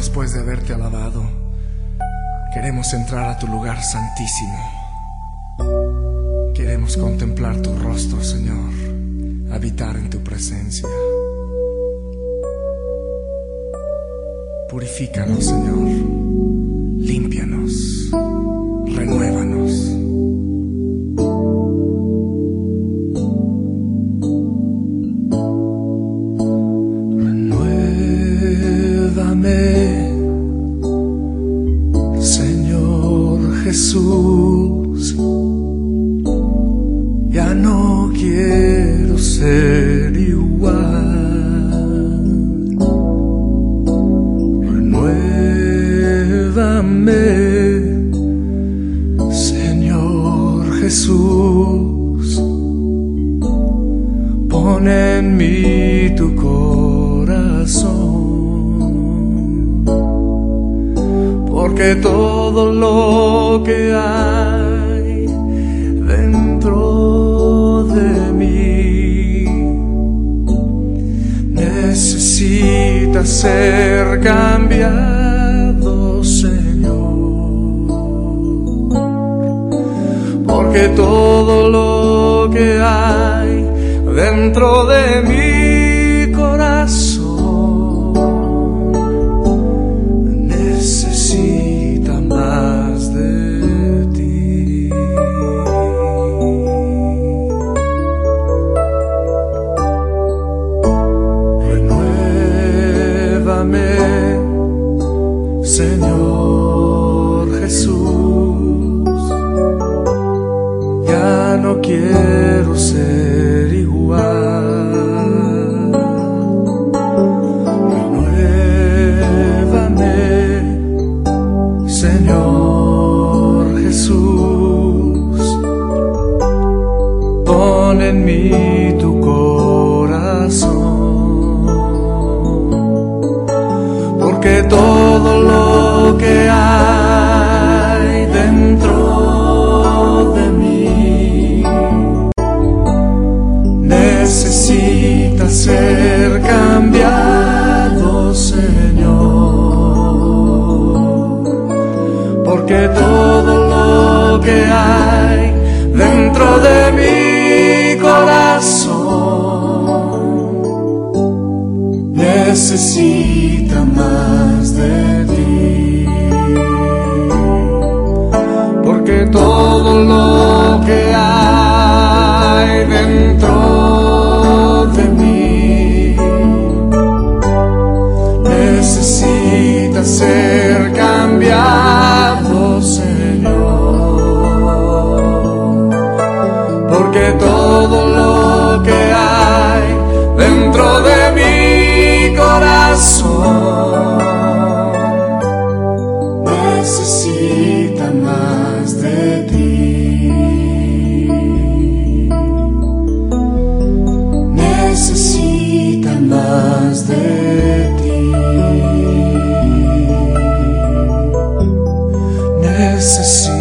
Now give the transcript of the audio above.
después de haberte alabado, queremos entrar a tu lugar santísimo. Queremos contemplar tu rostro, Señor, habitar en tu presencia. Purifícanos, Señor, límpianos, renuévanos. Señor Jesús, ya no quiero ser igual. Renuévame, Señor Jesús, pon en mí tu corazón. Porque todo lo que hay dentro de mí necesita ser cambiado, Señor. Porque todo lo que hay dentro de mi corazón Señor Jesús, ya no quiero ser igual. Renuévame, Señor Jesús, pon en mí tu corazón. Porque todo lo que hay dentro de mí necesita ser cambiado, Señor. Porque todo lo que hay dentro de mi corazón necesita más de ti. Porque todo lo que hay dentro de mí necesita ser cambiado, Señor. Porque todo lo que hay dentro de mi corazón necesita más de ti. Necesita más de ti. Necesita